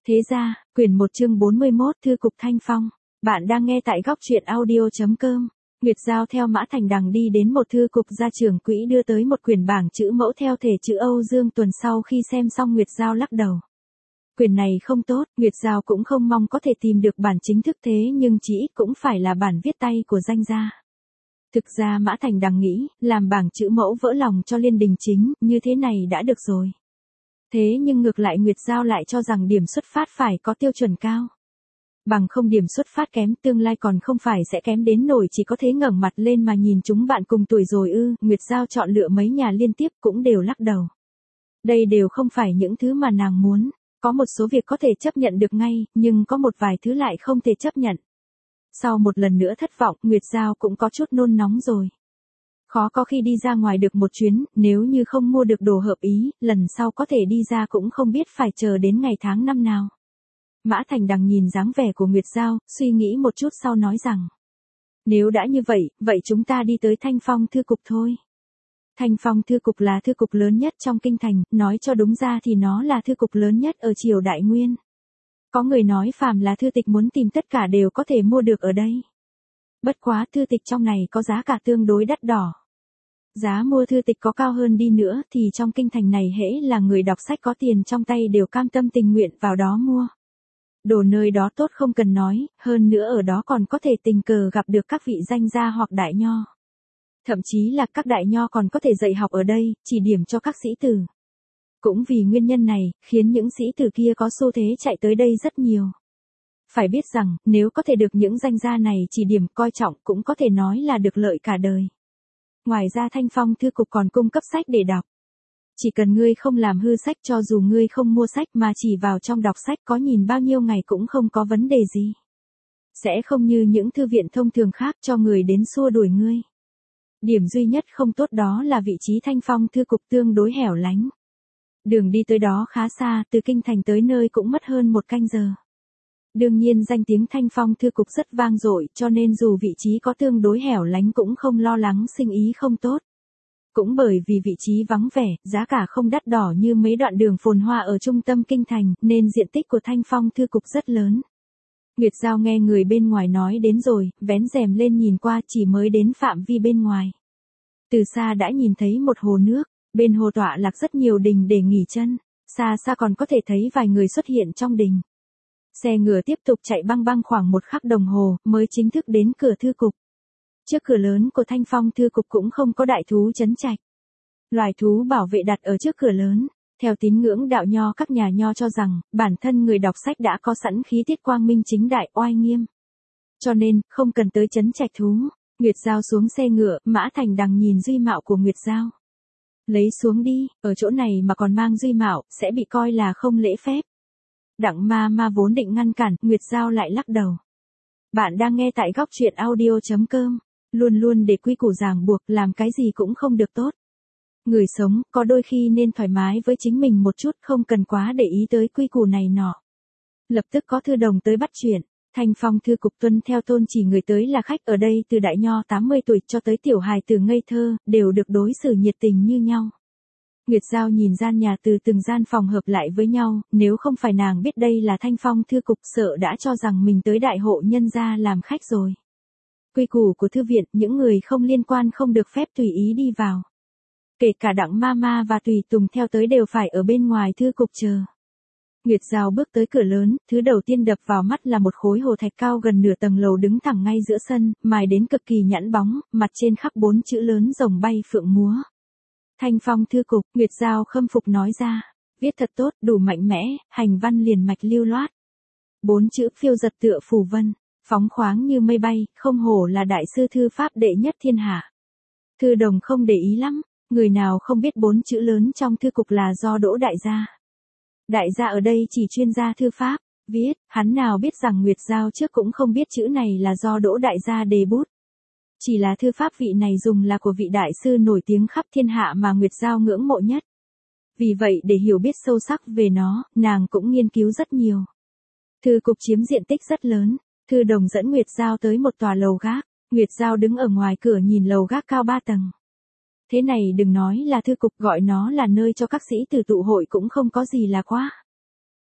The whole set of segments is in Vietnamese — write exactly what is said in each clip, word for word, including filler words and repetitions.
Thế ra, quyển một chương bốn mươi mốt Thư cục Thanh Phong. Bạn đang nghe tại góc truyện audio.com. Nguyệt Giao theo Mã Thành Đằng đi đến một thư cục gia trưởng quỹ đưa tới một quyển bảng chữ mẫu theo thể chữ Âu Dương Tuần. Sau khi xem xong Nguyệt Giao lắc đầu. Quyển này không tốt, Nguyệt Giao cũng không mong có thể tìm được bản chính thức thế nhưng chỉ ít cũng phải là bản viết tay của danh gia. Thực ra Mã Thành Đằng nghĩ, làm bảng chữ mẫu vỡ lòng cho Liên Đình Chính, như thế này đã được rồi. Thế nhưng ngược lại Nguyệt Giao lại cho rằng điểm xuất phát phải có tiêu chuẩn cao. Bằng không điểm xuất phát kém tương lai còn không phải sẽ kém đến nổi chỉ có thế ngẩng mặt lên mà nhìn chúng bạn cùng tuổi rồi ư. Nguyệt Giao chọn lựa mấy nhà liên tiếp cũng đều lắc đầu. Đây đều không phải những thứ mà nàng muốn. Có một số việc có thể chấp nhận được ngay, nhưng có một vài thứ lại không thể chấp nhận. Sau một lần nữa thất vọng, Nguyệt Giao cũng có chút nôn nóng rồi. Khó có khi đi ra ngoài được một chuyến, nếu như không mua được đồ hợp ý, lần sau có thể đi ra cũng không biết phải chờ đến ngày tháng năm nào. Mã Thành Đằng nhìn dáng vẻ của Nguyệt Giao, suy nghĩ một chút sau nói rằng. Nếu đã như vậy, vậy chúng ta đi tới Thanh Phong thư cục thôi. Thanh Phong thư cục là thư cục lớn nhất trong kinh thành, nói cho đúng ra thì nó là thư cục lớn nhất ở triều Đại Nguyên. Có người nói phàm là thư tịch muốn tìm tất cả đều có thể mua được ở đây. Bất quá thư tịch trong này có giá cả tương đối đắt đỏ. Giá mua thư tịch có cao hơn đi nữa thì trong kinh thành này hễ là người đọc sách có tiền trong tay đều cam tâm tình nguyện vào đó mua. Đồ nơi đó tốt không cần nói, hơn nữa ở đó còn có thể tình cờ gặp được các vị danh gia hoặc đại nho. Thậm chí là các đại nho còn có thể dạy học ở đây, chỉ điểm cho các sĩ tử. Cũng vì nguyên nhân này, khiến những sĩ tử kia có xu thế chạy tới đây rất nhiều. Phải biết rằng, nếu có thể được những danh gia này chỉ điểm coi trọng cũng có thể nói là được lợi cả đời. Ngoài ra Thanh Phong thư cục còn cung cấp sách để đọc. Chỉ cần ngươi không làm hư sách cho dù ngươi không mua sách mà chỉ vào trong đọc sách có nhìn bao nhiêu ngày cũng không có vấn đề gì. Sẽ không như những thư viện thông thường khác cho người đến xua đuổi ngươi. Điểm duy nhất không tốt đó là vị trí Thanh Phong thư cục tương đối hẻo lánh. Đường đi tới đó khá xa, từ kinh thành tới nơi cũng mất hơn một canh giờ. Đương nhiên danh tiếng Thanh Phong thư cục rất vang dội cho nên dù vị trí có tương đối hẻo lánh cũng không lo lắng sinh ý không tốt. Cũng bởi vì vị trí vắng vẻ, giá cả không đắt đỏ như mấy đoạn đường phồn hoa ở trung tâm kinh thành nên diện tích của Thanh Phong thư cục rất lớn. Nguyệt Giao nghe người bên ngoài nói đến rồi, vén rèm lên nhìn qua chỉ mới đến phạm vi bên ngoài. Từ xa đã nhìn thấy một hồ nước, bên hồ tọa lạc rất nhiều đình để nghỉ chân, xa xa còn có thể thấy vài người xuất hiện trong đình. Xe ngựa tiếp tục chạy băng băng khoảng một khắc đồng hồ mới chính thức đến cửa thư cục. Trước cửa lớn của Thanh Phong thư cục cũng không có đại thú trấn trạch. Loài thú bảo vệ đặt ở trước cửa lớn. Theo tín ngưỡng đạo nho các nhà nho cho rằng, bản thân người đọc sách đã có sẵn khí tiết quang minh chính đại oai nghiêm. Cho nên, không cần tới trấn trạch thú. Nguyệt Giao xuống xe ngựa, Mã Thành Đằng nhìn duy mạo của Nguyệt Giao. Lấy xuống đi, ở chỗ này mà còn mang duy mạo, sẽ bị coi là không lễ phép. Đặng ma ma vốn định ngăn cản, Nguyệt Giao lại lắc đầu. Bạn đang nghe tại góc truyện audio.com. Luôn luôn để quy củ ràng buộc, làm cái gì cũng không được tốt. Người sống, có đôi khi nên thoải mái với chính mình một chút, không cần quá để ý tới quy củ này nọ. Lập tức có thư đồng tới bắt chuyện. Thanh Phong thư cục tuân theo tôn chỉ người tới là khách ở đây từ đại nho tám mươi tuổi cho tới tiểu hài từ ngây thơ, đều được đối xử nhiệt tình như nhau. Nguyệt Giao nhìn gian nhà từ từng gian phòng hợp lại với nhau, nếu không phải nàng biết đây là Thanh Phong thư cục sợ đã cho rằng mình tới đại hộ nhân gia làm khách rồi. Quy củ của thư viện, những người không liên quan không được phép tùy ý đi vào. Kể cả Đặng ma ma và Tùy Tùng theo tới đều phải ở bên ngoài thư cục chờ. Nguyệt Giao bước tới cửa lớn, thứ đầu tiên đập vào mắt là một khối hồ thạch cao gần nửa tầng lầu đứng thẳng ngay giữa sân, mài đến cực kỳ nhẵn bóng, mặt trên khắc bốn chữ lớn rồng bay phượng múa. Thanh Phong thư cục, Nguyệt Giao khâm phục nói ra. Viết thật tốt, đủ mạnh mẽ, hành văn liền mạch lưu loát. Bốn chữ phiêu giật tựa phù vân, phóng khoáng như mây bay, không hổ là đại sư thư pháp đệ nhất thiên hạ. Thư đồng không để ý lắm, người nào không biết bốn chữ lớn trong thư cục là do Đỗ đại gia. Đại gia ở đây chỉ chuyên gia thư pháp, viết, hắn nào biết rằng Nguyệt Giao trước cũng không biết chữ này là do Đỗ đại gia đề bút. Chỉ là thư pháp vị này dùng là của vị đại sư nổi tiếng khắp thiên hạ mà Nguyệt Giao ngưỡng mộ nhất. Vì vậy để hiểu biết sâu sắc về nó, nàng cũng nghiên cứu rất nhiều. Thư cục chiếm diện tích rất lớn, thư đồng dẫn Nguyệt Giao tới một tòa lầu gác, Nguyệt Giao đứng ở ngoài cửa nhìn lầu gác cao ba tầng. Thế này đừng nói là thư cục, gọi nó là nơi cho các sĩ tử tụ hội cũng không có gì là quá.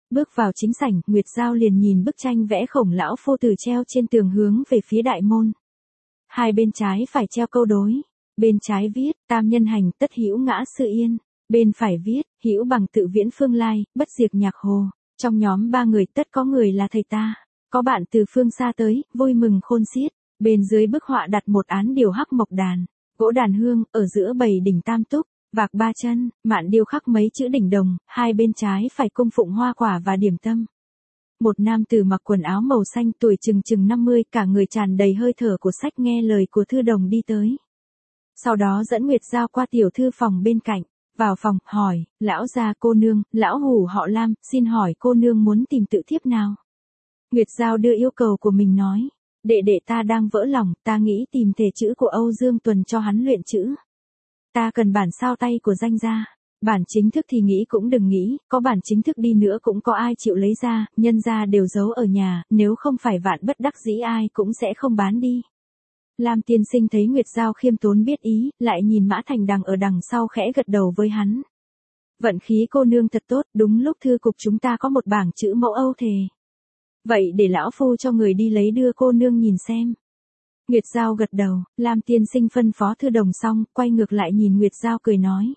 Bước vào chính sảnh, Nguyệt Giao liền nhìn bức tranh vẽ khổng lão phu tử treo trên tường hướng về phía đại môn. Hai bên trái phải treo câu đối. Bên trái viết, tam nhân hành tất hữu ngã sự yên. Bên phải viết, hữu bằng tự viễn phương lai, bất diệt nhạc hồ. Trong nhóm ba người tất có người là thầy ta. Có bạn từ phương xa tới, vui mừng khôn xiết. Bên dưới bức họa đặt một án điều hắc mộc đàn, gỗ đàn hương, ở giữa bầy đỉnh tam túc, vạc ba chân, mạn điêu khắc mấy chữ đỉnh đồng, hai bên trái phải cung phụng hoa quả và điểm tâm. Một nam tử mặc quần áo màu xanh tuổi chừng chừng năm mươi, cả người tràn đầy hơi thở của sách nghe lời của thư đồng đi tới. Sau đó dẫn Nguyệt Giao qua tiểu thư phòng bên cạnh, vào phòng, hỏi, lão gia cô nương, lão hủ họ Lam, xin hỏi cô nương muốn tìm tự thiếp nào? Nguyệt Giao đưa yêu cầu của mình nói. Đệ đệ ta đang vỡ lòng, ta nghĩ tìm thể chữ của Âu Dương Tuần cho hắn luyện chữ. Ta cần bản sao tay của danh gia. Bản chính thức thì nghĩ cũng đừng nghĩ, có bản chính thức đi nữa cũng có ai chịu lấy ra, nhân gia đều giấu ở nhà, nếu không phải vạn bất đắc dĩ ai cũng sẽ không bán đi. Lam tiên sinh thấy Nguyệt Giao khiêm tốn biết ý, lại nhìn Mã Thành Đằng ở đằng sau khẽ gật đầu với hắn. Vận khí cô nương thật tốt, đúng lúc thư cục chúng ta có một bảng chữ mẫu Âu thề. Vậy để lão phu cho người đi lấy đưa cô nương nhìn xem. Nguyệt Giao gật đầu, Lam tiên sinh phân phó thư đồng xong, quay ngược lại nhìn Nguyệt Giao cười nói.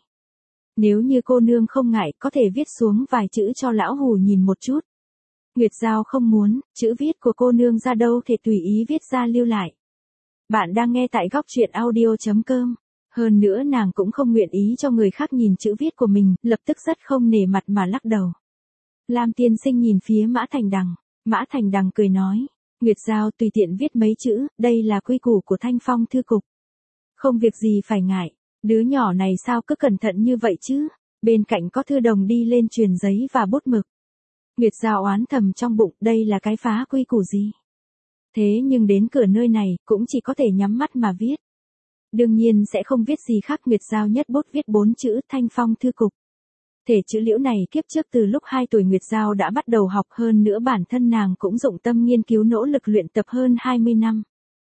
Nếu như cô nương không ngại, có thể viết xuống vài chữ cho lão hủ nhìn một chút. Nguyệt Giao không muốn, chữ viết của cô nương ra đâu thể tùy ý viết ra lưu lại. Bạn đang nghe tại góc truyện audio chấm com. Hơn nữa nàng cũng không nguyện ý cho người khác nhìn chữ viết của mình, lập tức rất không nể mặt mà lắc đầu. Lam tiên sinh nhìn phía Mã Thành Đằng. Mã Thành Đằng cười nói, Nguyệt Giao tùy tiện viết mấy chữ, đây là quy củ của Thanh Phong thư cục. Không việc gì phải ngại, đứa nhỏ này sao cứ cẩn thận như vậy chứ, bên cạnh có thư đồng đi lên truyền giấy và bút mực. Nguyệt Giao oán thầm trong bụng, đây là cái phá quy củ gì. Thế nhưng đến cửa nơi này, cũng chỉ có thể nhắm mắt mà viết. Đương nhiên sẽ không viết gì khác. Nguyệt Giao nhất bút viết bốn chữ Thanh Phong thư cục. Thể chữ liễu này kiếp trước từ lúc hai tuổi Nguyệt Giao đã bắt đầu học, hơn nữa bản thân nàng cũng dụng tâm nghiên cứu nỗ lực luyện tập hơn hai mươi năm.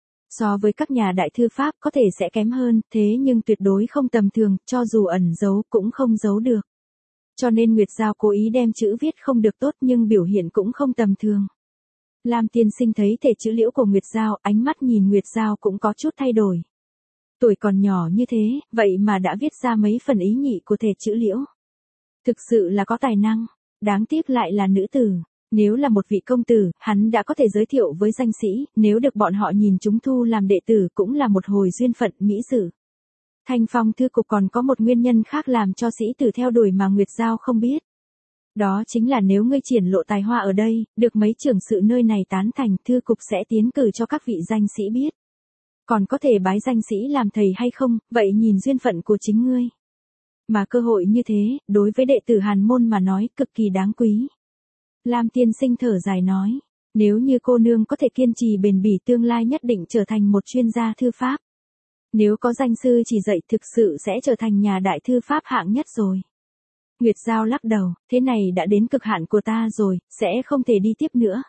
So với các nhà đại thư pháp có thể sẽ kém hơn, thế nhưng tuyệt đối không tầm thường, cho dù ẩn giấu cũng không giấu được. Cho nên Nguyệt Giao cố ý đem chữ viết không được tốt nhưng biểu hiện cũng không tầm thường. Lam tiên sinh thấy thể chữ liễu của Nguyệt Giao, ánh mắt nhìn Nguyệt Giao cũng có chút thay đổi. Tuổi còn nhỏ như thế, vậy mà đã viết ra mấy phần ý nhị của thể chữ liễu. Thực sự là có tài năng, đáng tiếc lại là nữ tử. Nếu là một vị công tử, hắn đã có thể giới thiệu với danh sĩ, nếu được bọn họ nhìn chúng thu làm đệ tử cũng là một hồi duyên phận mỹ sự. Thanh Phong thư cục còn có một nguyên nhân khác làm cho sĩ tử theo đuổi mà Nguyệt Giao không biết. Đó chính là nếu ngươi triển lộ tài hoa ở đây, được mấy trưởng sự nơi này tán thành, thư cục sẽ tiến cử cho các vị danh sĩ biết. Còn có thể bái danh sĩ làm thầy hay không, vậy nhìn duyên phận của chính ngươi. Mà cơ hội như thế, đối với đệ tử Hàn môn mà nói, cực kỳ đáng quý. Lam tiên sinh thở dài nói, nếu như cô nương có thể kiên trì bền bỉ tương lai nhất định trở thành một chuyên gia thư pháp. Nếu có danh sư chỉ dạy thực sự sẽ trở thành nhà đại thư pháp hạng nhất rồi. Nguyệt Giao lắc đầu, thế này đã đến cực hạn của ta rồi, sẽ không thể đi tiếp nữa.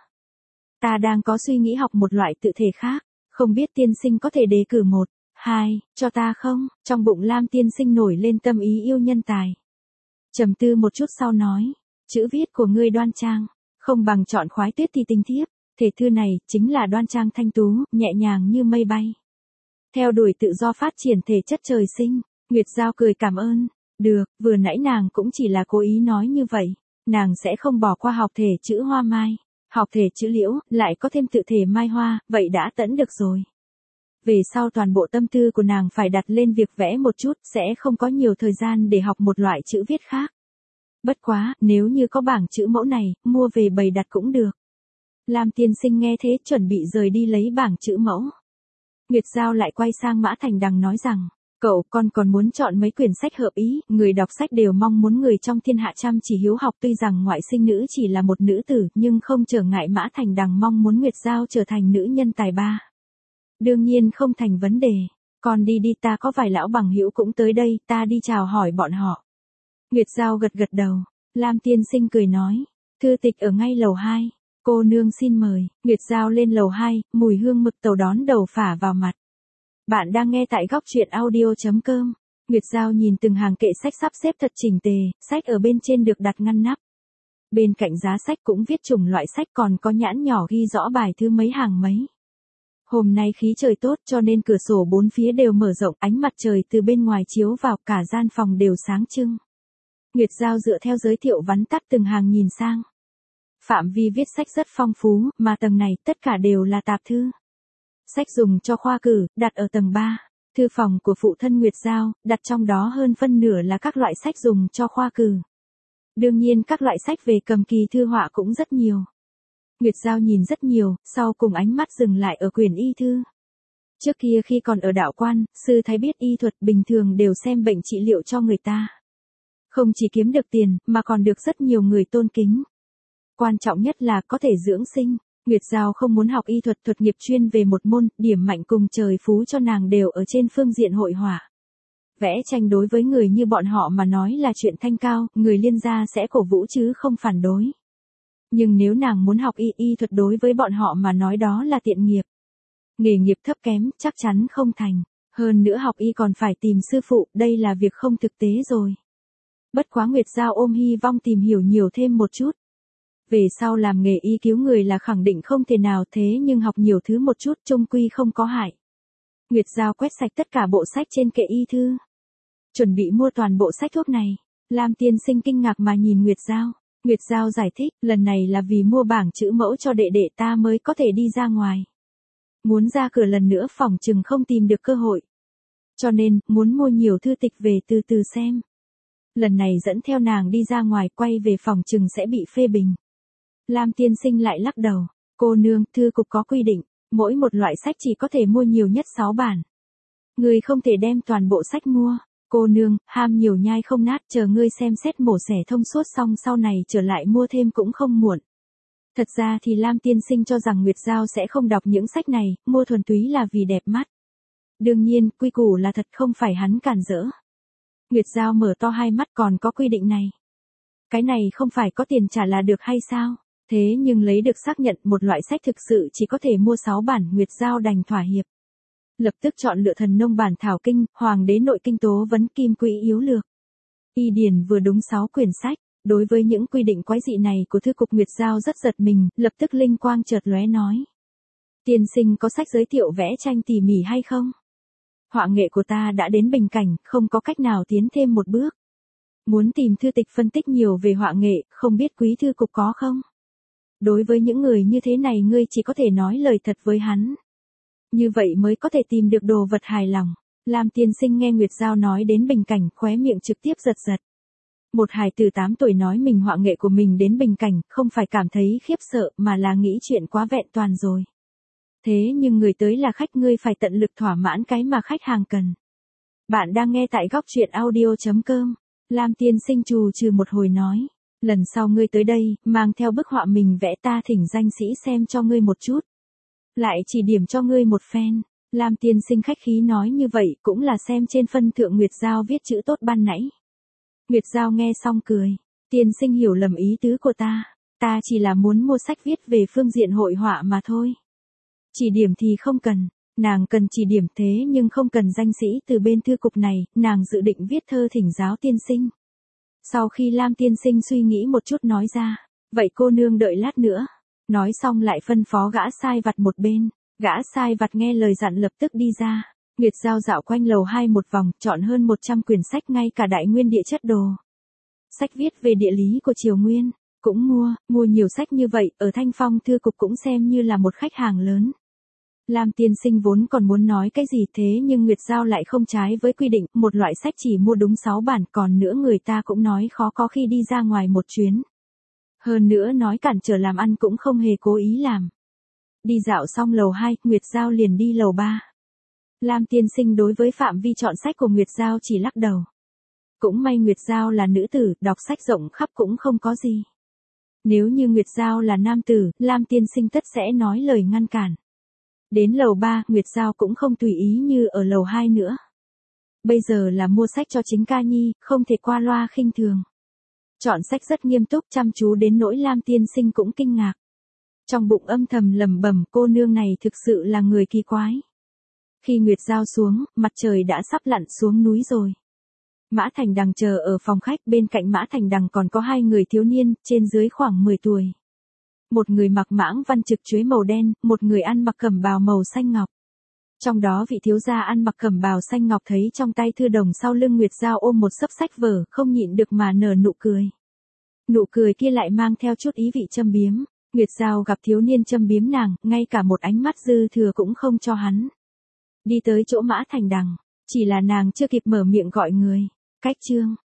Ta đang có suy nghĩ học một loại tự thể khác, không biết tiên sinh có thể đề cử một, hai, cho ta không? Trong bụng Lam tiên sinh nổi lên tâm ý yêu nhân tài. Trầm tư một chút sau nói, chữ viết của ngươi đoan trang, không bằng chọn khoái tuyết thì tinh thiếp, thể thư này chính là đoan trang thanh tú, nhẹ nhàng như mây bay. Theo đuổi tự do phát triển thể chất trời sinh, Nguyệt Giao cười cảm ơn. Được, vừa nãy nàng cũng chỉ là cố ý nói như vậy, nàng sẽ không bỏ qua học thể chữ hoa mai, học thể chữ liễu, lại có thêm tự thể mai hoa, vậy đã tẫn được rồi. Về sau toàn bộ tâm tư của nàng phải đặt lên việc vẽ một chút, sẽ không có nhiều thời gian để học một loại chữ viết khác. Bất quá, nếu như có bảng chữ mẫu này, mua về bày đặt cũng được. Lam tiên sinh nghe thế chuẩn bị rời đi lấy bảng chữ mẫu. Nguyệt Giao lại quay sang Mã Thành Đằng nói rằng, cậu con còn muốn chọn mấy quyển sách hợp ý, người đọc sách đều mong muốn người trong thiên hạ chăm chỉ hiếu học, tuy rằng ngoại sinh nữ chỉ là một nữ tử, nhưng không trở ngại Mã Thành Đằng mong muốn Nguyệt Giao trở thành nữ nhân tài ba. Đương nhiên không thành vấn đề, con đi đi, ta có vài lão bằng hữu cũng tới đây, ta đi chào hỏi bọn họ. Nguyệt Giao gật gật đầu, Lam tiên sinh cười nói, thư tịch ở ngay lầu hai, cô nương xin mời. Nguyệt Giao lên lầu hai, mùi hương mực tàu đón đầu phả vào mặt. Bạn đang nghe tại góc truyện audio chấm com. Nguyệt Giao nhìn từng hàng kệ sách sắp xếp thật chỉnh tề, sách ở bên trên được đặt ngăn nắp. Bên cạnh giá sách cũng viết chủng loại sách, còn có nhãn nhỏ ghi rõ bài thứ mấy hàng mấy. Hôm nay khí trời tốt cho nên cửa sổ bốn phía đều mở rộng, ánh mặt trời từ bên ngoài chiếu vào, cả gian phòng đều sáng trưng. Nguyệt Giao dựa theo giới thiệu vắn tắt từng hàng nhìn sang. Phạm vi viết sách rất phong phú, mà tầng này tất cả đều là tạp thư. Sách dùng cho khoa cử, đặt ở tầng ba. Thư phòng của phụ thân Nguyệt Giao, đặt trong đó hơn phân nửa là các loại sách dùng cho khoa cử. Đương nhiên các loại sách về cầm kỳ thư họa cũng rất nhiều. Nguyệt Giao nhìn rất nhiều, sau cùng ánh mắt dừng lại ở quyển y thư. Trước kia khi còn ở đạo quan, sư thái biết y thuật bình thường đều xem bệnh trị liệu cho người ta. Không chỉ kiếm được tiền, mà còn được rất nhiều người tôn kính. Quan trọng nhất là có thể dưỡng sinh. Nguyệt Giao không muốn học y thuật, thuật nghiệp chuyên về một môn, điểm mạnh cùng trời phú cho nàng đều ở trên phương diện hội họa. Vẽ tranh đối với người như bọn họ mà nói là chuyện thanh cao, người Liên gia sẽ cổ vũ chứ không phản đối. Nhưng nếu nàng muốn học y y thuật đối với bọn họ mà nói đó là tiện nghiệp. Nghề nghiệp thấp kém, chắc chắn không thành. Hơn nữa học y còn phải tìm sư phụ, đây là việc không thực tế rồi. Bất quá Nguyệt Giao ôm hy vọng tìm hiểu nhiều thêm một chút. Về sau làm nghề y cứu người là khẳng định không thể nào, thế nhưng học nhiều thứ một chút chung quy không có hại. Nguyệt Giao quét sạch tất cả bộ sách trên kệ y thư. Chuẩn bị mua toàn bộ sách thuốc này. Lam tiên sinh kinh ngạc mà nhìn Nguyệt Giao. Nguyệt Giao giải thích, lần này là vì mua bảng chữ mẫu cho đệ đệ ta mới có thể đi ra ngoài. Muốn ra cửa lần nữa phòng chừng không tìm được cơ hội. Cho nên, muốn mua nhiều thư tịch về từ từ xem. Lần này dẫn theo nàng đi ra ngoài, quay về phòng chừng sẽ bị phê bình. Lam tiên sinh lại lắc đầu. Cô nương, thư cục có quy định, mỗi một loại sách chỉ có thể mua nhiều nhất sáu bản. Người không thể đem toàn bộ sách mua. Cô nương, ham nhiều nhai không nát, chờ ngươi xem xét mổ xẻ thông suốt xong sau này trở lại mua thêm cũng không muộn. Thật ra thì Lam tiên sinh cho rằng Nguyệt Giao sẽ không đọc những sách này, mua thuần túy là vì đẹp mắt. Đương nhiên, quy củ là thật, không phải hắn cản rỡ. Nguyệt Giao mở to hai mắt, còn có quy định này. Cái này không phải có tiền trả là được hay sao? Thế nhưng lấy được xác nhận một loại sách thực sự chỉ có thể mua sáu bản, Nguyệt Giao đành thỏa hiệp. Lập tức chọn lựa Thần Nông bản thảo kinh, Hoàng đế nội kinh tố vấn, Kim Quỹ yếu lược. Y điển vừa đúng sáu quyển sách. Đối với những quy định quái dị này của thư cục, Nguyệt Giao rất giật mình, lập tức linh quang chợt lóe nói. Tiên sinh có sách giới thiệu vẽ tranh tỉ mỉ hay không? Họa nghệ của ta đã đến bình cảnh, không có cách nào tiến thêm một bước. Muốn tìm thư tịch phân tích nhiều về họa nghệ, không biết quý thư cục có không? Đối với những người như thế này ngươi chỉ có thể nói lời thật với hắn. Như vậy mới có thể tìm được đồ vật hài lòng. Lam tiên sinh nghe Nguyệt Giao nói đến bình cảnh, khóe miệng trực tiếp giật giật. Một hài tử tám tuổi nói mình họa nghệ của mình đến bình cảnh, không phải cảm thấy khiếp sợ mà là nghĩ chuyện quá vẹn toàn rồi. Thế nhưng người tới là khách, ngươi phải tận lực thỏa mãn cái mà khách hàng cần. Bạn đang nghe tại góc truyện audio chấm com. Lam tiên sinh trù trừ một hồi nói. Lần sau ngươi tới đây, mang theo bức họa mình vẽ, ta thỉnh danh sĩ xem cho ngươi một chút. Lại chỉ điểm cho ngươi một phen. Lam tiên sinh khách khí nói như vậy cũng là xem trên phân thượng Nguyệt Giao viết chữ tốt ban nãy. Nguyệt Giao nghe xong cười. Tiên sinh hiểu lầm ý tứ của ta. Ta chỉ là muốn mua sách viết về phương diện hội họa mà thôi. Chỉ điểm thì không cần. Nàng cần chỉ điểm thế nhưng không cần danh sĩ từ bên thư cục này, nàng dự định viết thơ thỉnh giáo tiên sinh. Sau khi Lam tiên sinh suy nghĩ một chút nói ra. Vậy cô nương đợi lát nữa. Nói xong lại phân phó gã sai vặt một bên. Gã sai vặt nghe lời dặn lập tức đi ra. Nguyệt Giao dạo quanh lầu hai một vòng, chọn hơn một trăm quyển sách, ngay cả đại nguyên địa chất đồ. Sách viết về địa lý của Triều Nguyên, cũng mua, mua nhiều sách như vậy, ở Thanh Phong thư cục cũng xem như là một khách hàng lớn. Lam tiên sinh vốn còn muốn nói cái gì thế nhưng Nguyệt Giao lại không trái với quy định, một loại sách chỉ mua đúng sáu bản, còn nữa người ta cũng nói khó có khi đi ra ngoài một chuyến. Hơn nữa nói cản trở làm ăn cũng không hề cố ý làm. Đi dạo xong lầu hai, Nguyệt Giao liền đi lầu ba. Lam tiên sinh đối với phạm vi chọn sách của Nguyệt Giao chỉ lắc đầu. Cũng may Nguyệt Giao là nữ tử, đọc sách rộng khắp cũng không có gì. Nếu như Nguyệt Giao là nam tử, Lam tiên sinh tất sẽ nói lời ngăn cản. Đến lầu ba, Nguyệt Giao cũng không tùy ý như ở lầu hai nữa. Bây giờ là mua sách cho chính ca nhi, không thể qua loa khinh thường. Chọn sách rất nghiêm túc chăm chú đến nỗi Lam tiên sinh cũng kinh ngạc. Trong bụng âm thầm lẩm bẩm, cô nương này thực sự là người kỳ quái. Khi Nguyệt Giao xuống, mặt trời đã sắp lặn xuống núi rồi. Mã Thành Đằng chờ ở phòng khách, bên cạnh Mã Thành Đằng còn có hai người thiếu niên, trên dưới khoảng mười tuổi. Một người mặc mãng văn trực chuối màu đen, một người ăn mặc cẩm bào màu xanh ngọc. Trong đó vị thiếu gia ăn mặc cẩm bào xanh ngọc thấy trong tay thư đồng sau lưng Nguyệt Giao ôm một xấp sách vở, không nhịn được mà nở nụ cười. Nụ cười kia lại mang theo chút ý vị châm biếm. Nguyệt Giao gặp thiếu niên châm biếm nàng, ngay cả một ánh mắt dư thừa cũng không cho hắn. Đi tới chỗ Mã Thành Đằng, chỉ là nàng chưa kịp mở miệng gọi người. Cách chương